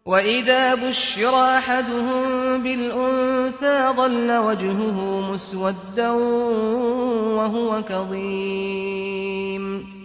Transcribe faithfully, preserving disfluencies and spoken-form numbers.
وَإِذَا بُشِّرَ أَحَدُهُم بِالْأُنثَىٰ ظَلَّ وَجْهُهُ مُسْوَدًّا وَهُوَ كَظِيمٌ